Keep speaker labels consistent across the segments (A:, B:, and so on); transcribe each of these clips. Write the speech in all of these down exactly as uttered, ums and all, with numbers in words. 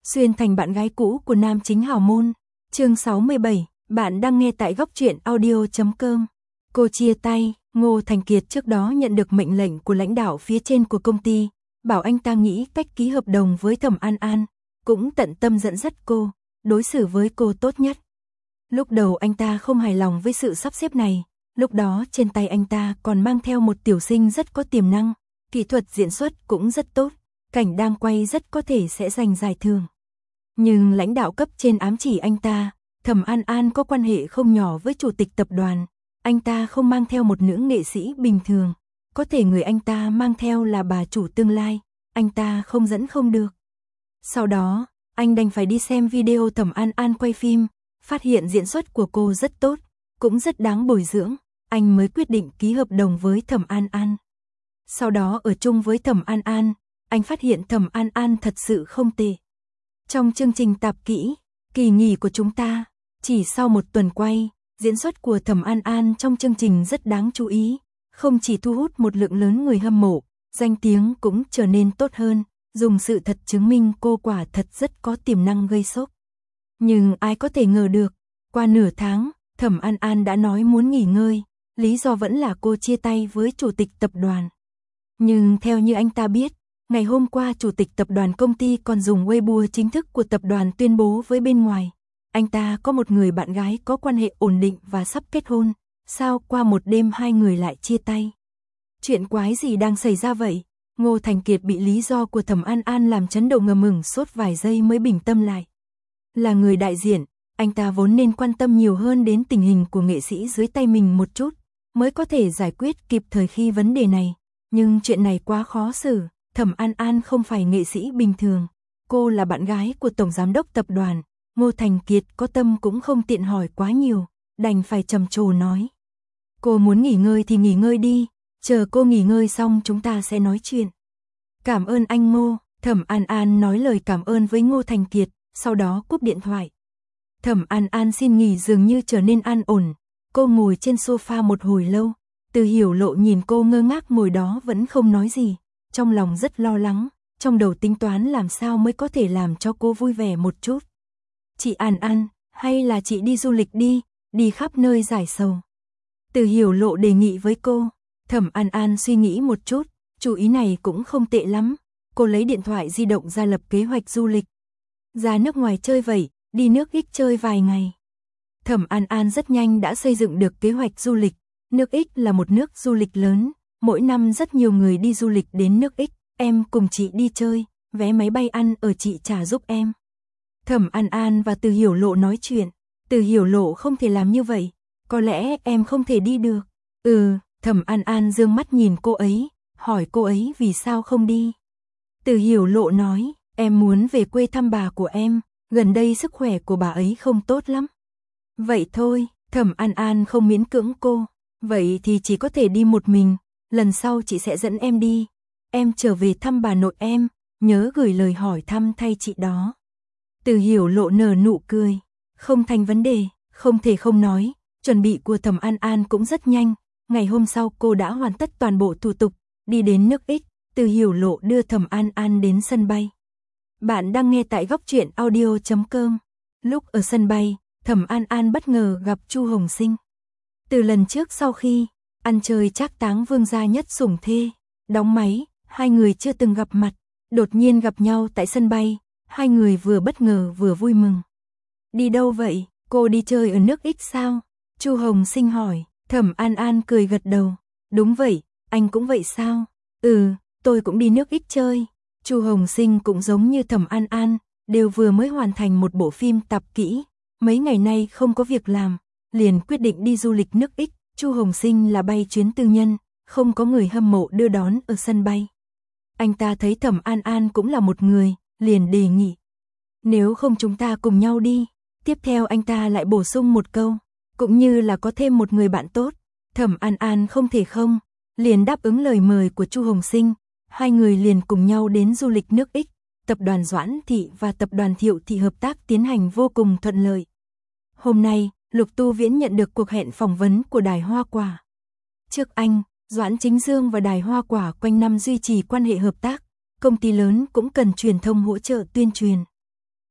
A: xuyên thành bạn gái cũ của nam chính hào môn. Chương sáu mươi bảy, bạn đang nghe tại góc truyện audio chấm com. Cô chia tay, Ngô Thành Kiệt trước đó nhận được mệnh lệnh của lãnh đạo phía trên của công ty, bảo anh ta nghĩ cách ký hợp đồng với Thẩm An An, cũng tận tâm dẫn dắt cô, đối xử với cô tốt nhất. Lúc đầu anh ta không hài lòng với sự sắp xếp này, lúc đó trên tay anh ta còn mang theo một tiểu sinh rất có tiềm năng, kỹ thuật diễn xuất cũng rất tốt, cảnh đang quay rất có thể sẽ giành giải thưởng. Nhưng lãnh đạo cấp trên ám chỉ anh ta, Thẩm An An có quan hệ không nhỏ với chủ tịch tập đoàn, anh ta không mang theo một nữ nghệ sĩ bình thường, có thể người anh ta mang theo là bà chủ tương lai, anh ta không dẫn không được. Sau đó, anh đành phải đi xem video Thẩm An An quay phim, phát hiện diễn xuất của cô rất tốt, cũng rất đáng bồi dưỡng, anh mới quyết định ký hợp đồng với Thẩm An An. Sau đó ở chung với Thẩm An An, anh phát hiện Thẩm An An thật sự không tệ. Trong chương trình tạp kỹ, kỳ nghỉ của chúng ta, chỉ sau một tuần quay, diễn xuất của Thẩm An An trong chương trình rất đáng chú ý, không chỉ thu hút một lượng lớn người hâm mộ, danh tiếng cũng trở nên tốt hơn, dùng sự thật chứng minh cô quả thật rất có tiềm năng gây sốc. Nhưng ai có thể ngờ được, qua nửa tháng, Thẩm An An đã nói muốn nghỉ ngơi, lý do vẫn là cô chia tay với chủ tịch tập đoàn. Nhưng theo như anh ta biết, ngày hôm qua chủ tịch tập đoàn công ty còn dùng Weibo chính thức của tập đoàn tuyên bố với bên ngoài, anh ta có một người bạn gái có quan hệ ổn định và sắp kết hôn, sao qua một đêm hai người lại chia tay? Chuyện quái gì đang xảy ra vậy? Ngô Thành Kiệt bị lý do của Thẩm An An làm chấn động ngầm ngừng sốt vài giây mới bình tâm lại. Là người đại diện, anh ta vốn nên quan tâm nhiều hơn đến tình hình của nghệ sĩ dưới tay mình một chút, mới có thể giải quyết kịp thời khi vấn đề này. Nhưng chuyện này quá khó xử, Thẩm An An không phải nghệ sĩ bình thường, cô là bạn gái của tổng giám đốc tập đoàn. Ngô Thành Kiệt có tâm cũng không tiện hỏi quá nhiều, đành phải trầm trồ nói. Cô muốn nghỉ ngơi thì nghỉ ngơi đi, chờ cô nghỉ ngơi xong chúng ta sẽ nói chuyện. Cảm ơn anh Ngô, Thẩm An An nói lời cảm ơn với Ngô Thành Kiệt, sau đó cúp điện thoại. Thẩm An An xin nghỉ dường như trở nên an ổn, cô ngồi trên sofa một hồi lâu, Từ Hiểu Lộ nhìn cô ngơ ngác ngồi đó vẫn không nói gì, trong lòng rất lo lắng, trong đầu tính toán làm sao mới có thể làm cho cô vui vẻ một chút. Chị An An, hay là chị đi du lịch đi, đi khắp nơi giải sầu. Từ Hiểu Lộ đề nghị với cô, Thẩm An An suy nghĩ một chút, chủ ý này cũng không tệ lắm, cô lấy điện thoại di động ra lập kế hoạch du lịch. Ra nước ngoài chơi vậy, đi nước Ích chơi vài ngày. Thẩm An An rất nhanh đã xây dựng được kế hoạch du lịch, nước Ích là một nước du lịch lớn, mỗi năm rất nhiều người đi du lịch đến nước Ích, em cùng chị đi chơi, vé máy bay ăn ở chị trả giúp em. Thẩm An An và Từ Hiểu Lộ nói chuyện, Từ Hiểu Lộ không thể làm như vậy, có lẽ em không thể đi được. Ừ, Thẩm An An dương mắt nhìn cô ấy, hỏi cô ấy vì sao không đi. Từ Hiểu Lộ nói, em muốn về quê thăm bà của em, gần đây sức khỏe của bà ấy không tốt lắm. Vậy thôi, Thẩm An An không miễn cưỡng cô, vậy thì chỉ có thể đi một mình, lần sau chị sẽ dẫn em đi. Em trở về thăm bà nội em, nhớ gửi lời hỏi thăm thay chị đó. Từ Hiểu Lộ nở nụ cười, không thành vấn đề, không thể không nói, chuẩn bị của Thẩm An An cũng rất nhanh, ngày hôm sau cô đã hoàn tất toàn bộ thủ tục, đi đến nước Ích, Từ Hiểu Lộ đưa Thẩm An An đến sân bay. Bạn đang nghe tại góc truyện audio chấm com. Lúc ở sân bay, Thẩm An An bất ngờ gặp Chu Hồng Sinh. Từ lần trước sau khi ăn chơi trác táng vương gia nhất sủng thê, đóng máy, hai người chưa từng gặp mặt, đột nhiên gặp nhau tại sân bay. Hai người vừa bất ngờ vừa vui mừng. Đi đâu vậy? Cô đi chơi ở nước Ích sao? Chu Hồng Sinh hỏi. Thẩm An An cười gật đầu. Đúng vậy, anh cũng vậy sao? Ừ, tôi cũng đi nước Ích chơi. Chu Hồng Sinh cũng giống như Thẩm An An, đều vừa mới hoàn thành một bộ phim tạp kỹ. Mấy ngày nay không có việc làm, liền quyết định đi du lịch nước Ích. Chu Hồng Sinh là bay chuyến tư nhân, không có người hâm mộ đưa đón ở sân bay. Anh ta thấy Thẩm An An cũng là một người, liền đề nghị. Nếu không chúng ta cùng nhau đi. Tiếp theo anh ta lại bổ sung một câu, cũng như là có thêm một người bạn tốt. Thẩm An An không thể không, liền đáp ứng lời mời của Chu Hồng Sinh. Hai người liền cùng nhau đến du lịch nước Ích. Tập đoàn Doãn Thị và tập đoàn Thiệu Thị hợp tác tiến hành vô cùng thuận lợi. Hôm nay, Lục Tu Viễn nhận được cuộc hẹn phỏng vấn của Đài Hoa Quả. Trước anh, Doãn Chính Dương và Đài Hoa Quả quanh năm duy trì quan hệ hợp tác. Công ty lớn cũng cần truyền thông hỗ trợ tuyên truyền.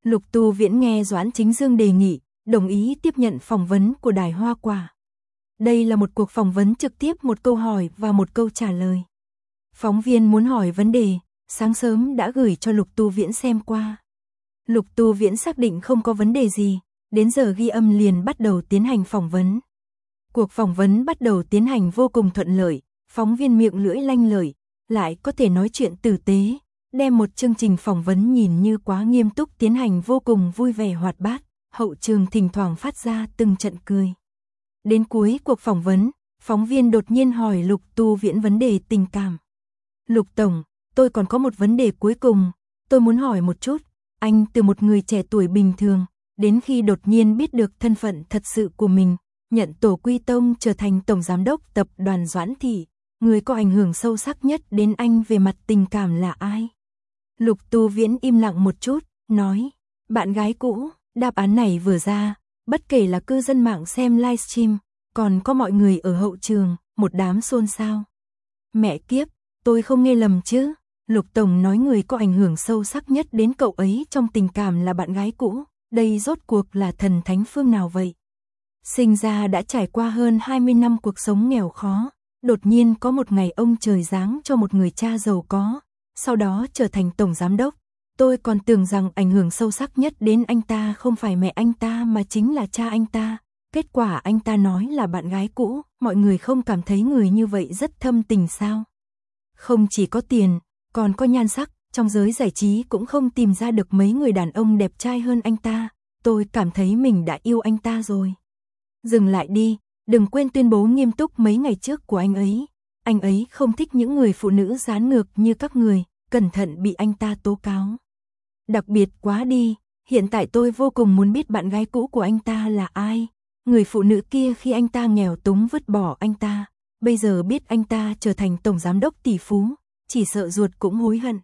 A: Lục Tu Viễn nghe Doãn Chính Dương đề nghị, đồng ý tiếp nhận phỏng vấn của Đài Hoa Quả. Đây là một cuộc phỏng vấn trực tiếp, một câu hỏi và một câu trả lời. Phóng viên muốn hỏi vấn đề, sáng sớm đã gửi cho Lục Tu Viễn xem qua. Lục Tu Viễn xác định không có vấn đề gì, đến giờ ghi âm liền bắt đầu tiến hành phỏng vấn. Cuộc phỏng vấn bắt đầu tiến hành vô cùng thuận lợi, phóng viên miệng lưỡi lanh lợi, lại có thể nói chuyện tử tế, đem một chương trình phỏng vấn nhìn như quá nghiêm túc tiến hành vô cùng vui vẻ hoạt bát, hậu trường thỉnh thoảng phát ra từng trận cười. Đến cuối cuộc phỏng vấn, phóng viên đột nhiên hỏi Lục Tu Viễn vấn đề tình cảm. Lục Tổng, tôi còn có một vấn đề cuối cùng, tôi muốn hỏi một chút, anh từ một người trẻ tuổi bình thường, đến khi đột nhiên biết được thân phận thật sự của mình, nhận tổ quy tông trở thành tổng giám đốc tập đoàn Doãn Thị, người có ảnh hưởng sâu sắc nhất đến anh về mặt tình cảm là ai? Lục Tu Viễn im lặng một chút, nói, bạn gái cũ. Đáp án này vừa ra, bất kể là cư dân mạng xem livestream, còn có mọi người ở hậu trường, một đám xôn xao. Mẹ kiếp, tôi không nghe lầm chứ? Lục Tổng nói người có ảnh hưởng sâu sắc nhất đến cậu ấy trong tình cảm là bạn gái cũ, đây rốt cuộc là thần thánh phương nào vậy? Sinh ra đã trải qua hơn hai mươi năm cuộc sống nghèo khó, đột nhiên có một ngày ông trời giáng cho một người cha giàu có, sau đó trở thành tổng giám đốc. Tôi còn tưởng rằng ảnh hưởng sâu sắc nhất đến anh ta không phải mẹ anh ta mà chính là cha anh ta. Kết quả anh ta nói là bạn gái cũ, mọi người không cảm thấy người như vậy rất thâm tình sao? Không chỉ có tiền, còn có nhan sắc, trong giới giải trí cũng không tìm ra được mấy người đàn ông đẹp trai hơn anh ta. Tôi cảm thấy mình đã yêu anh ta rồi. Dừng lại đi, đừng quên tuyên bố nghiêm túc mấy ngày trước của anh ấy. Anh ấy không thích những người phụ nữ dán ngược như các người, cẩn thận bị anh ta tố cáo. Đặc biệt quá đi, hiện tại tôi vô cùng muốn biết bạn gái cũ của anh ta là ai. Người phụ nữ kia khi anh ta nghèo túng vứt bỏ anh ta, bây giờ biết anh ta trở thành tổng giám đốc tỷ phú, chỉ sợ ruột cũng hối hận.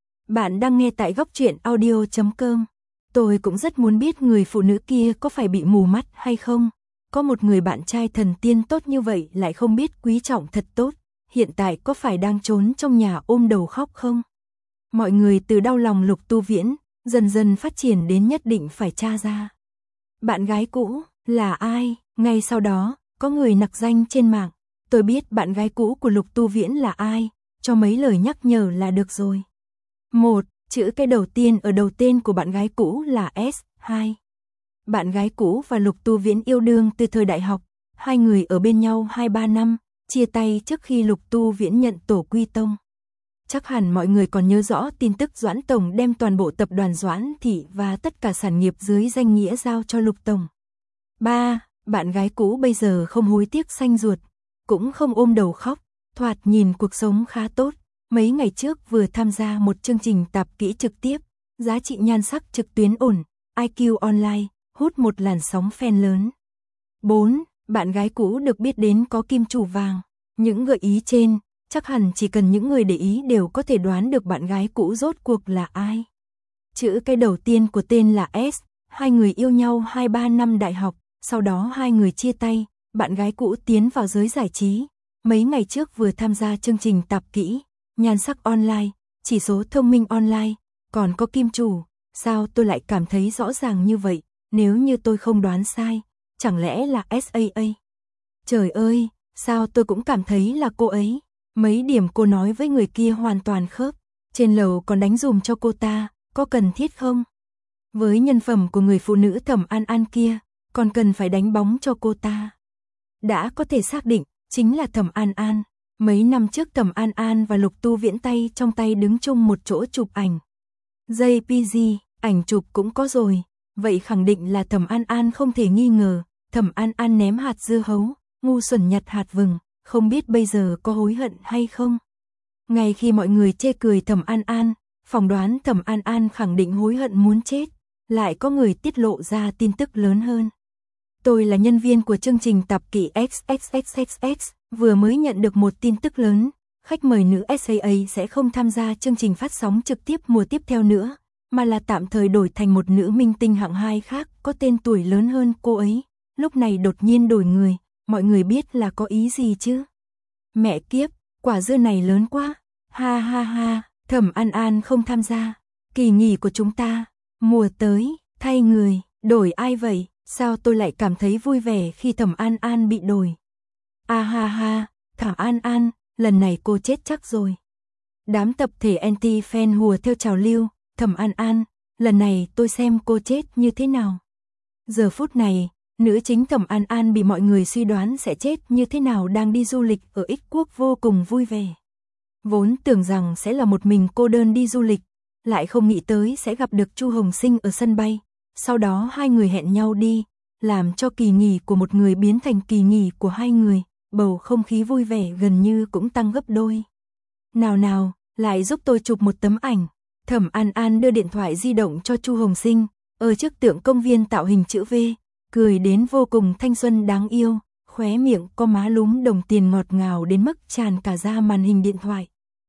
A: Bạn đang nghe tại góc truyện audio chấm com. Tôi cũng rất muốn biết người phụ nữ kia có phải bị mù mắt hay không. Có một người bạn trai thần tiên tốt như vậy lại không biết quý trọng thật tốt, hiện tại có phải đang trốn trong nhà ôm đầu khóc không? Mọi người từ đau lòng Lục Tu Viễn, dần dần phát triển đến nhất định phải tra ra. Bạn gái cũ, là ai? Ngay sau đó, có người nặc danh trên mạng. Tôi biết bạn gái cũ của Lục Tu Viễn là ai, cho mấy lời nhắc nhở là được rồi. một. Chữ cái đầu tiên ở đầu tên của bạn gái cũ là S. hai. Bạn gái cũ và Lục Tu Viễn yêu đương từ thời đại học. Hai người ở bên nhau hai ba năm, chia tay trước khi Lục Tu Viễn nhận tổ quy tông. Chắc hẳn mọi người còn nhớ rõ tin tức Doãn Tổng đem toàn bộ tập đoàn Doãn Thị và tất cả sản nghiệp dưới danh nghĩa giao cho Lục Tổng. ba. Bạn gái cũ bây giờ không hối tiếc xanh ruột, cũng không ôm đầu khóc, thoạt nhìn cuộc sống khá tốt. Mấy ngày trước vừa tham gia một chương trình tạp kỹ trực tiếp, giá trị nhan sắc trực tuyến ổn, i kiu online, hút một làn sóng fan lớn. bốn. Bạn gái cũ được biết đến có kim chủ vàng. Những gợi ý trên, chắc hẳn chỉ cần những người để ý đều có thể đoán được bạn gái cũ rốt cuộc là ai. Chữ cái đầu tiên của tên là S, hai người yêu nhau hai ba năm đại học, sau đó hai người chia tay, bạn gái cũ tiến vào giới giải trí. Mấy ngày trước vừa tham gia chương trình tạp kỹ, nhan sắc online, chỉ số thông minh online, còn có kim chủ. Sao tôi lại cảm thấy rõ ràng như vậy, nếu như tôi không đoán sai, chẳng lẽ là ét a a? Trời ơi, sao tôi cũng cảm thấy là cô ấy. Mấy điểm cô nói với người kia hoàn toàn khớp. Trên lầu còn đánh dùm cho cô ta, có cần thiết không? Với nhân phẩm của người phụ nữ Thẩm An An kia, còn cần phải đánh bóng cho cô ta. Đã có thể xác định, chính là Thẩm An An. Mấy năm trước Thẩm An An và Lục Tu Viễn tay trong tay đứng chung một chỗ chụp ảnh. gi pê giê, ảnh chụp cũng có rồi. Vậy khẳng định là Thẩm An An không thể nghi ngờ. Thẩm An An ném hạt dưa hấu, ngu xuẩn nhặt hạt vừng. Không biết bây giờ có hối hận hay không? Ngay khi mọi người chê cười Thẩm An An, phỏng đoán Thẩm An An khẳng định hối hận muốn chết, lại có người tiết lộ ra tin tức lớn hơn. Tôi là nhân viên của chương trình tạp kỹ ích ích ích ích ích, vừa mới nhận được một tin tức lớn, khách mời nữ ét a a sẽ không tham gia chương trình phát sóng trực tiếp mùa tiếp theo nữa, mà là tạm thời đổi thành một nữ minh tinh hạng hai khác có tên tuổi lớn hơn cô ấy. Lúc này đột nhiên đổi người, mọi người biết là có ý gì chứ? Mẹ kiếp, quả dưa này lớn quá. Ha ha ha, Thẩm An An không tham gia. Kỳ nghỉ của chúng ta, Mùa tới, thay người, đổi ai vậy? Sao tôi lại cảm thấy vui vẻ khi Thẩm An An bị đổi? A ha ha, Thẩm An An, lần này cô chết chắc rồi. Đám tập thể anti-fan hùa theo trào lưu, Thẩm An An, lần này tôi xem cô chết như thế nào. Giờ phút này, nữ chính Thẩm An An bị mọi người suy đoán sẽ chết như thế nào đang đi du lịch ở Ích Quốc vô cùng vui vẻ. Vốn tưởng rằng sẽ là một mình cô đơn đi du lịch, lại không nghĩ tới sẽ gặp được Chu Hồng Sinh ở sân bay. Sau đó hai người hẹn nhau đi, làm cho kỳ nghỉ của một người biến thành kỳ nghỉ của hai người, bầu không khí vui vẻ gần như cũng tăng gấp đôi. Nào nào, lại giúp tôi chụp một tấm ảnh. Thẩm An An đưa điện thoại di động cho Chu Hồng Sinh, ở trước tượng công viên tạo hình chữ V, cười đến vô cùng thanh xuân đáng yêu, khóe miệng có má lúm đồng tiền ngọt ngào đến mức tràn cả ra màn hình điện thoại.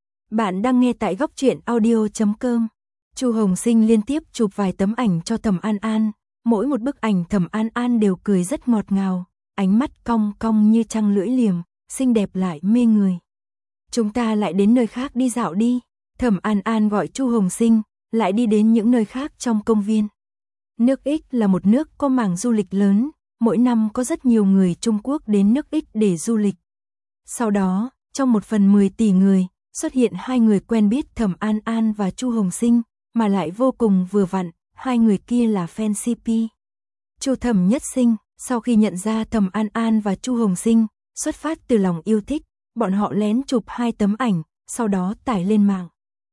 A: Bạn đang nghe tại góc truyện audio chấm com. Chu Hồng Sinh liên tiếp chụp vài tấm ảnh cho Thẩm An An, mỗi một bức ảnh Thẩm An An đều cười rất ngọt ngào, ánh mắt cong cong như trăng lưỡi liềm, xinh đẹp lại mê người. Chúng ta lại đến nơi khác đi dạo đi. Thẩm An An gọi Chu Hồng Sinh, lại đi đến những nơi khác trong công viên. Nước Ích là một nước có mảng du lịch lớn, mỗi năm có rất nhiều người Trung Quốc đến nước Ích để du lịch. Sau đó, trong một phần mười tỷ người, xuất hiện hai người quen biết Thẩm An An và Chu Hồng Sinh, mà lại vô cùng vừa vặn, hai người kia là fan xê pê. Chu Thẩm Nhất Sinh, sau khi nhận ra Thẩm An An và Chu Hồng Sinh, xuất phát từ lòng yêu thích, bọn họ lén chụp hai tấm ảnh, sau đó tải lên mạng.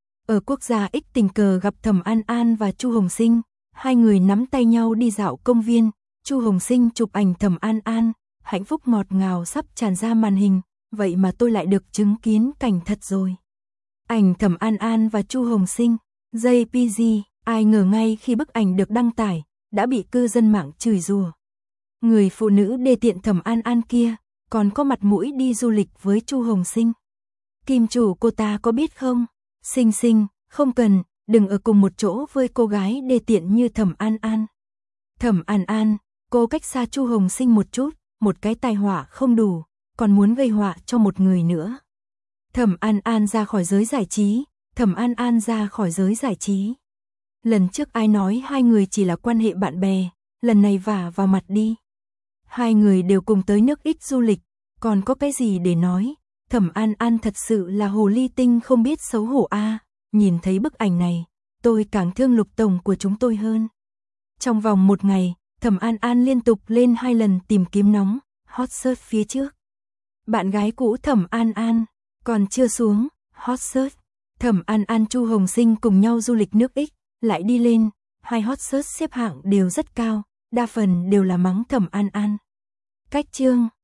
A: Ở quốc gia Ích tình cờ gặp Thẩm An An và Chu Hồng Sinh, hai người nắm tay nhau đi dạo công viên, Chu Hồng Sinh chụp ảnh Thẩm An An, hạnh phúc ngọt ngào sắp tràn ra màn hình, vậy mà tôi lại được chứng kiến cảnh thật rồi. Ảnh Thẩm An An và Chu Hồng Sinh, jê pê giê, ai ngờ ngay khi bức ảnh được đăng tải, đã bị cư dân mạng chửi rủa. Người phụ nữ đê tiện Thẩm An An kia, còn có mặt mũi đi du lịch với Chu Hồng Sinh. Kim chủ cô ta có biết không? Sinh Sinh, không cần, đừng ở cùng một chỗ với cô gái đê tiện như Thẩm An An. Thẩm An An, cô cách xa Chu Hồng Sinh một chút, một cái tai họa không đủ, còn muốn gây họa cho một người nữa. Thẩm An An ra khỏi giới giải trí, Thẩm An An ra khỏi giới giải trí. Lần trước ai nói hai người chỉ là quan hệ bạn bè, lần này vả vào mặt đi. Hai người đều cùng tới nước Ích du lịch, còn có cái gì để nói? Thẩm An An thật sự là hồ ly tinh không biết xấu hổ a. À. Nhìn thấy bức ảnh này, tôi càng thương Lục tổng của chúng tôi hơn. Trong vòng một ngày, Thẩm An An liên tục lên hai lần tìm kiếm nóng, hot search phía trước. Bạn gái cũ Thẩm An An, còn chưa xuống, hot search. Thẩm An An Chu Hồng Sinh cùng nhau du lịch nước Ích, lại đi lên, hai hot search xếp hạng đều rất cao, đa phần đều là mắng Thẩm An An. Cách chương